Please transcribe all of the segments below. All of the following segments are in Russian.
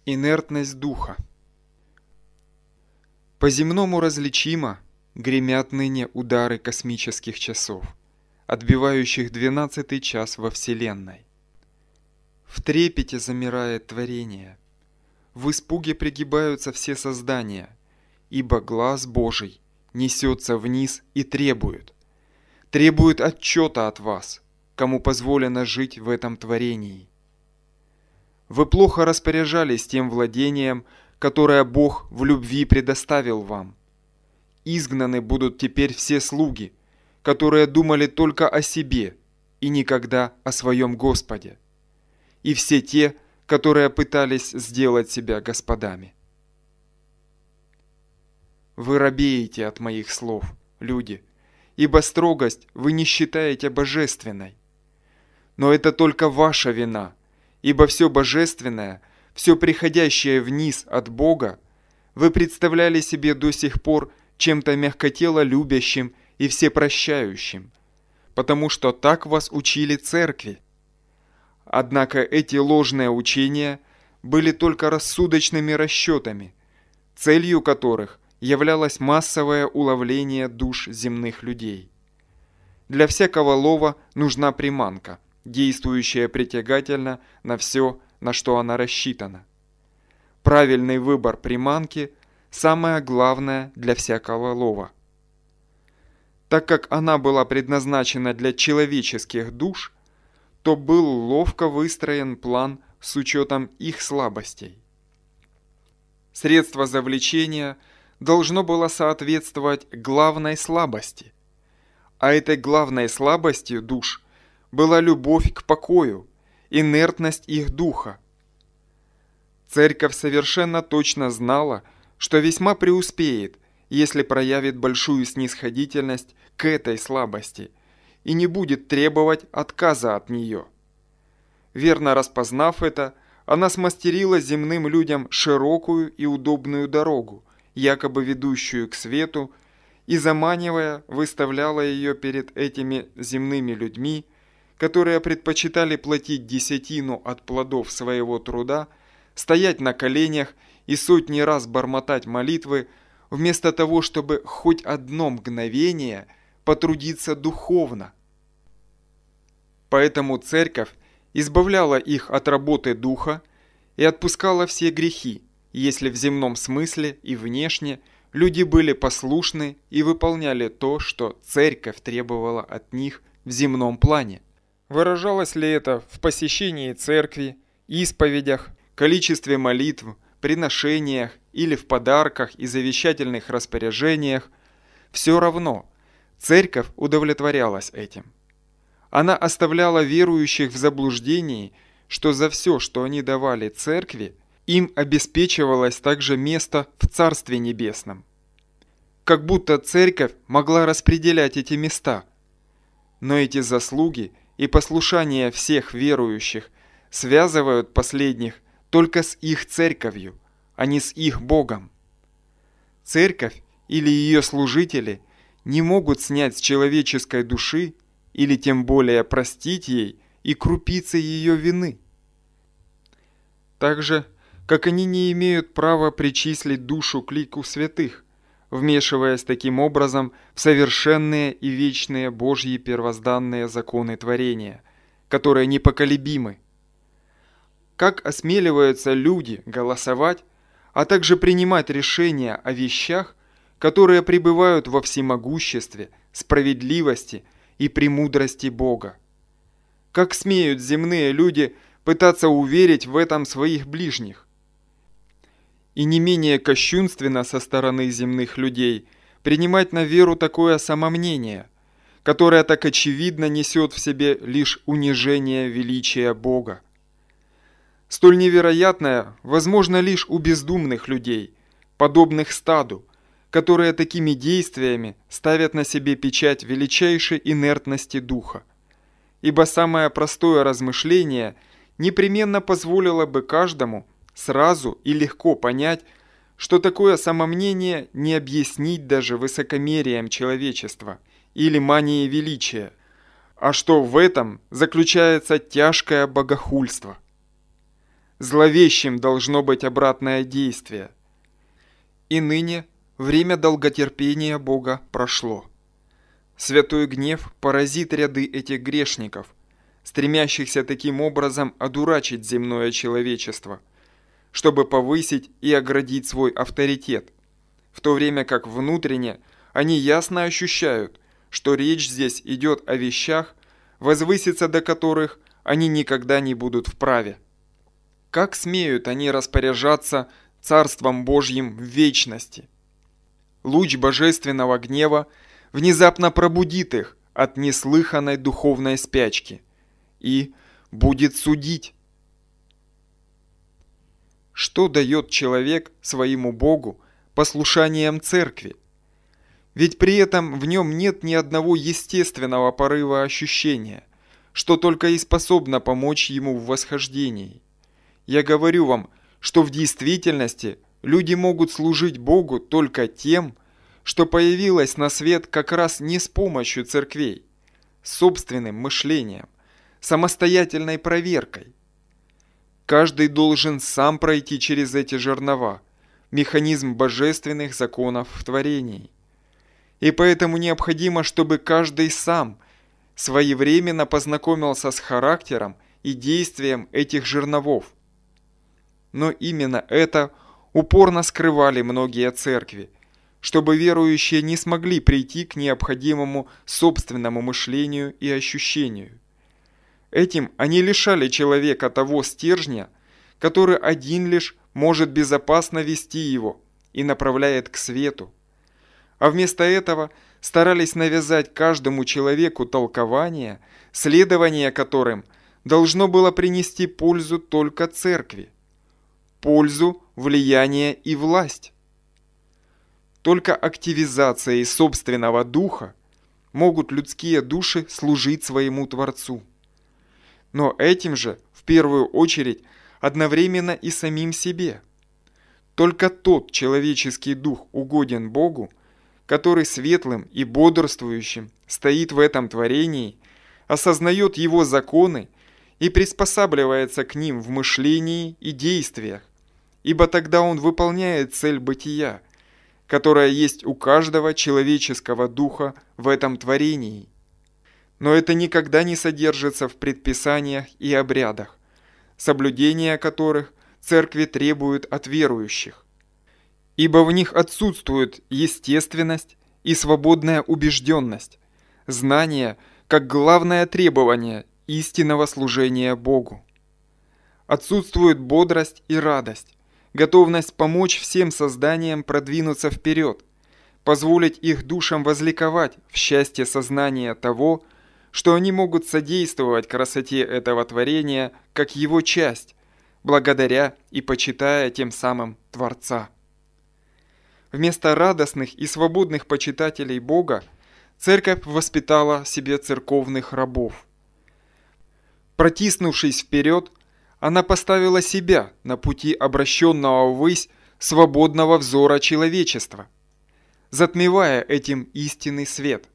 Инертность духа. По-земному различимо гремят ныне удары космических часов, отбивающих 12-й час во Вселенной. В трепете замирает творение, в испуге пригибаются все создания, ибо глаз Божий несется вниз и требует отчета от вас, кому позволено жить в этом творении. Вы плохо распоряжались тем владением, которое Бог в любви предоставил вам. Изгнаны будут теперь все слуги, которые думали только о себе и никогда о своем Господе, и все те, которые пытались сделать себя господами. Вы робеете от моих слов, люди, ибо строгость вы не считаете божественной. Но это только ваша вина, ибо все божественное, все приходящее вниз от Бога, вы представляли себе до сих пор чем-то мягкотело любящим и всепрощающим, потому что так вас учили церкви. Однако эти ложные учения были только рассудочными расчетами, целью которых являлось массовое уловление душ земных людей. Для всякого лова нужна приманка, действующая притягательно на все, на что она рассчитана. Правильный выбор приманки – самое главное для всякого лова. Так как она была предназначена для человеческих душ, то был ловко выстроен план с учетом их слабостей. Средство завлечения должно было соответствовать главной слабости, а этой главной слабостью душ была любовь к покою, инертность их духа. Церковь совершенно точно знала, что весьма преуспеет, если проявит большую снисходительность к этой слабости и не будет требовать отказа от нее. Верно распознав это, она смастерила земным людям широкую и удобную дорогу, якобы ведущую к свету, и, заманивая, выставляла ее перед этими земными людьми, которые предпочитали платить десятину от плодов своего труда, стоять на коленях и сотни раз бормотать молитвы, вместо того, чтобы хоть одно мгновение потрудиться духовно. Поэтому церковь избавляла их от работы духа и отпускала все грехи, если в земном смысле и внешне люди были послушны и выполняли то, что церковь требовала от них в земном плане. Выражалось ли это в посещении церкви, исповедях, количестве молитв, приношениях или в подарках и завещательных распоряжениях, все равно церковь удовлетворялась этим. Она оставляла верующих в заблуждении, что за все, что они давали церкви, им обеспечивалось также место в Царстве Небесном. Как будто церковь могла распределять эти места. Но эти заслуги и послушание всех верующих связывают последних только с их церковью, а не с их Богом. Церковь или ее служители не могут снять с человеческой души или тем более простить ей и крупицы ее вины. Так же, как они не имеют права причислить душу к лику святых, вмешиваясь таким образом в совершенные и вечные Божьи первозданные законы творения, которые непоколебимы. Как осмеливаются люди голосовать, а также принимать решения о вещах, которые пребывают во всемогуществе, справедливости и премудрости Бога? Как смеют земные люди пытаться уверить в этом своих ближних? И не менее кощунственно со стороны земных людей принимать на веру такое самомнение, которое так очевидно несет в себе лишь унижение величия Бога. Столь невероятное возможно лишь у бездумных людей, подобных стаду, которые такими действиями ставят на себе печать величайшей инертности духа. Ибо самое простое размышление непременно позволило бы каждому сразу и легко понять, что такое самомнение не объяснить даже высокомерием человечества или манией величия, а что в этом заключается тяжкое богохульство. Зловещим должно быть обратное действие. И ныне время долготерпения Бога прошло. Святой гнев поразит ряды этих грешников, стремящихся таким образом одурачить земное человечество, чтобы повысить и оградить свой авторитет, в то время как внутренне они ясно ощущают, что речь здесь идет о вещах, возвыситься до которых они никогда не будут вправе. Как смеют они распоряжаться Царством Божьим в вечности? Луч божественного гнева внезапно пробудит их от неслыханной духовной спячки и будет судить. Что дает человек своему Богу послушанием церкви? Ведь при этом в нем нет ни одного естественного порыва ощущения, что только и способно помочь ему в восхождении. Я говорю вам, что в действительности люди могут служить Богу только тем, что появилось на свет как раз не с помощью церквей, собственным мышлением, самостоятельной проверкой. Каждый должен сам пройти через эти жернова, механизм божественных законов в творении. И поэтому необходимо, чтобы каждый сам своевременно познакомился с характером и действием этих жерновов. Но именно это упорно скрывали многие церкви, чтобы верующие не смогли прийти к необходимому собственному мышлению и ощущению. Этим они лишали человека того стержня, который один лишь может безопасно вести его и направляет к свету. А вместо этого старались навязать каждому человеку толкование, следование которым должно было принести пользу только церкви, пользу, влияние и власть. Только активизацией собственного духа могут людские души служить своему Творцу. Но этим же, в первую очередь, одновременно и самим себе. Только тот человеческий дух угоден Богу, который светлым и бодрствующим стоит в этом творении, осознает его законы и приспосабливается к ним в мышлении и действиях, ибо тогда он выполняет цель бытия, которая есть у каждого человеческого духа в этом творении. Но это никогда не содержится в предписаниях и обрядах, соблюдение которых церкви требуют от верующих, ибо в них отсутствует естественность и свободная убежденность, знание как главное требование истинного служения Богу. Отсутствует бодрость и радость, готовность помочь всем созданиям продвинуться вперед, позволить их душам возликовать в счастье сознания того, что они могут содействовать красоте этого творения как его часть, благодаря и почитая тем самым Творца. Вместо радостных и свободных почитателей Бога церковь воспитала себе церковных рабов. Протиснувшись вперед, она поставила себя на пути обращенного ввысь свободного взора человечества, затмевая этим истинный свет.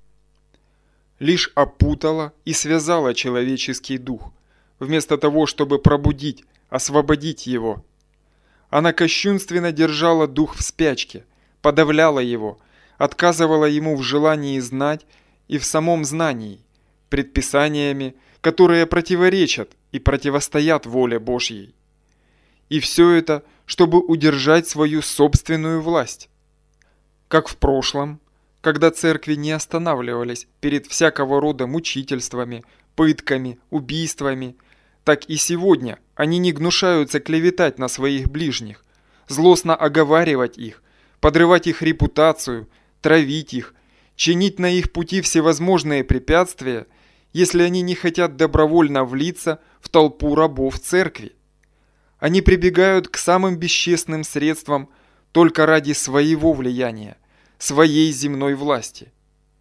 Лишь опутала и связала человеческий дух, вместо того, чтобы пробудить, освободить его. Она кощунственно держала дух в спячке, подавляла его, отказывала ему в желании знать и в самом знании, предписаниями, которые противоречат и противостоят воле Божьей. И все это, чтобы удержать свою собственную власть. Как в прошлом, когда церкви не останавливались перед всякого рода мучительствами, пытками, убийствами, так и сегодня они не гнушаются клеветать на своих ближних, злостно оговаривать их, подрывать их репутацию, травить их, чинить на их пути всевозможные препятствия, если они не хотят добровольно влиться в толпу рабов церкви. Они прибегают к самым бесчестным средствам только ради своего влияния, своей земной власти.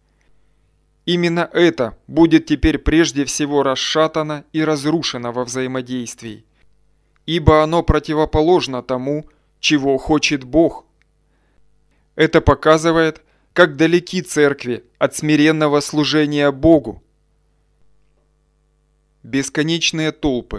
Именно это будет теперь прежде всего расшатано и разрушено во взаимодействии, ибо оно противоположно тому, чего хочет Бог. Это показывает, как далеки церкви от смиренного служения Богу. Бесконечные толпы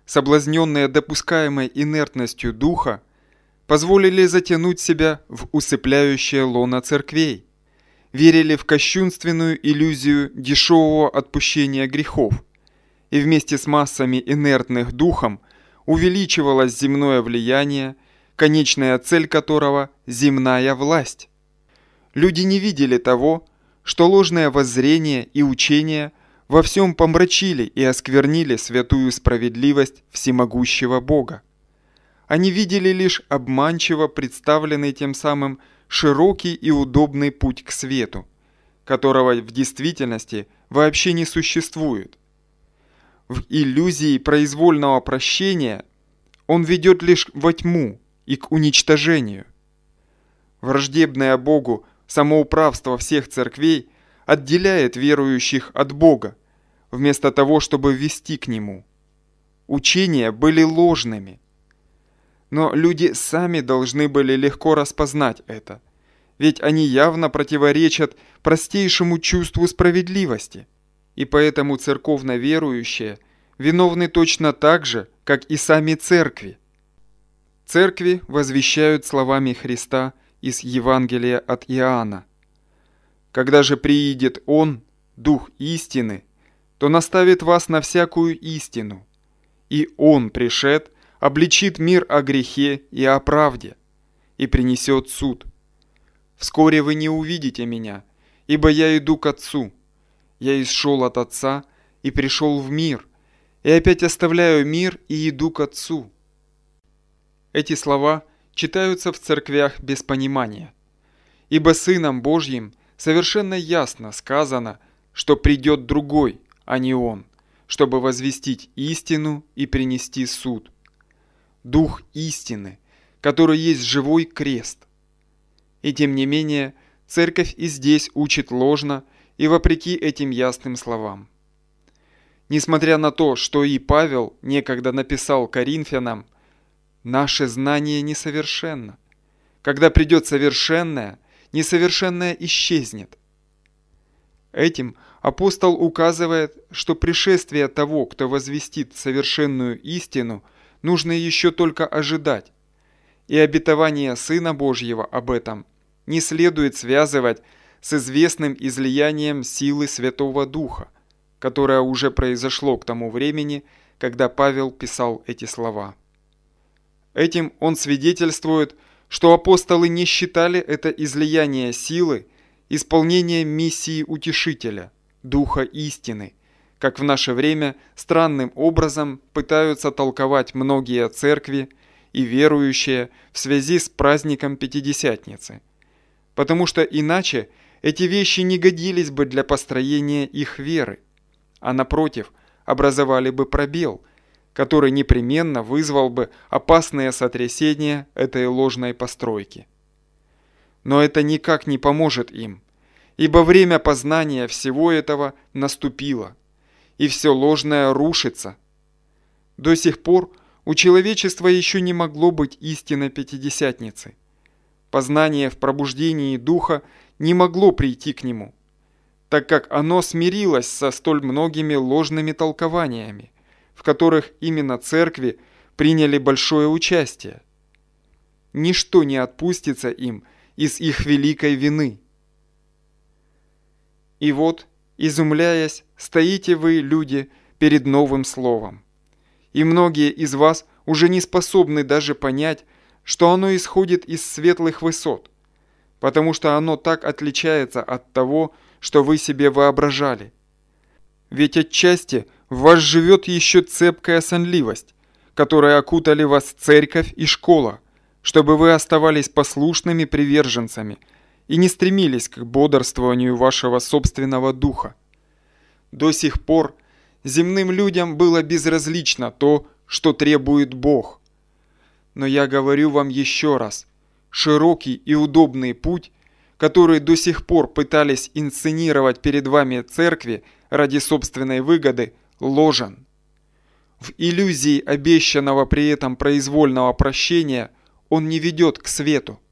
соблазненные допускаемой инертностью духа, позволили затянуть себя в усыпляющее лоно церквей, верили в кощунственную иллюзию дешевого отпущения грехов, и вместе с массами инертных духом увеличивалось земное влияние, конечная цель которого – земная власть. Люди не видели того, что ложное воззрение и учение во всем помрачили и осквернили святую справедливость всемогущего Бога. Они видели лишь обманчиво представленный тем самым широкий и удобный путь к свету, которого в действительности вообще не существует. В иллюзии произвольного прощения он ведет лишь во тьму и к уничтожению. Враждебное Богу самоуправство всех церквей отделяет верующих от Бога, вместо того, чтобы ввести к Нему. Учения были ложными. Но люди сами должны были легко распознать это, ведь они явно противоречат простейшему чувству справедливости, и поэтому церковно верующие виновны точно так же, как и сами церкви. Церкви возвещают словами Христа из Евангелия от Иоанна: «Когда же приидет Он, Дух истины, то наставит вас на всякую истину, и Он, пришед, обличит мир о грехе и о правде, и принесет суд. Вскоре вы не увидите Меня, ибо Я иду к Отцу. Я исшел от Отца и пришел в мир, и опять оставляю мир и иду к Отцу». Эти слова читаются в церквях без понимания, ибо Сыном Божьим совершенно ясно сказано, что придет другой, а не Он, чтобы возвестить истину и принести суд. Дух истины, который есть живой крест. И тем не менее, церковь и здесь учит ложно и вопреки этим ясным словам. Несмотря на то, что и Павел некогда написал Коринфянам: «Наше знание несовершенно. Когда придет совершенное, несовершенное исчезнет». Этим апостол указывает, что пришествие того, кто возвестит совершенную истину, нужно еще только ожидать, и обетование Сына Божьего об этом не следует связывать с известным излиянием силы Святого Духа, которое уже произошло к тому времени, когда Павел писал эти слова. Этим он свидетельствует, что апостолы не считали это излияние силы исполнением миссии Утешителя, Духа истины, как в наше время странным образом пытаются толковать многие церкви и верующие в связи с праздником Пятидесятницы, потому что иначе эти вещи не годились бы для построения их веры, а напротив, образовали бы пробел, который непременно вызвал бы опасное сотрясение этой ложной постройки. Но это никак не поможет им, ибо время познания всего этого наступило, и все ложное рушится. До сих пор у человечества еще не могло быть истинной Пятидесятницы. Познание в пробуждении духа не могло прийти к нему, так как оно смирилось со столь многими ложными толкованиями, в которых именно церкви приняли большое участие. Ничто не отпустится им из их великой вины. И вот, изумляясь, стоите вы, люди, перед новым словом. И многие из вас уже не способны даже понять, что оно исходит из светлых высот, потому что оно так отличается от того, что вы себе воображали. Ведь отчасти в вас живет еще цепкая сонливость, которой окутали вас церковь и школа, чтобы вы оставались послушными приверженцами и не стремились к бодрствованию вашего собственного духа. До сих пор земным людям было безразлично то, что требует Бог. Но я говорю вам еще раз, широкий и удобный путь, который до сих пор пытались инсценировать перед вами церкви ради собственной выгоды, ложен. В иллюзии обещанного при этом произвольного прощения он не ведет к свету.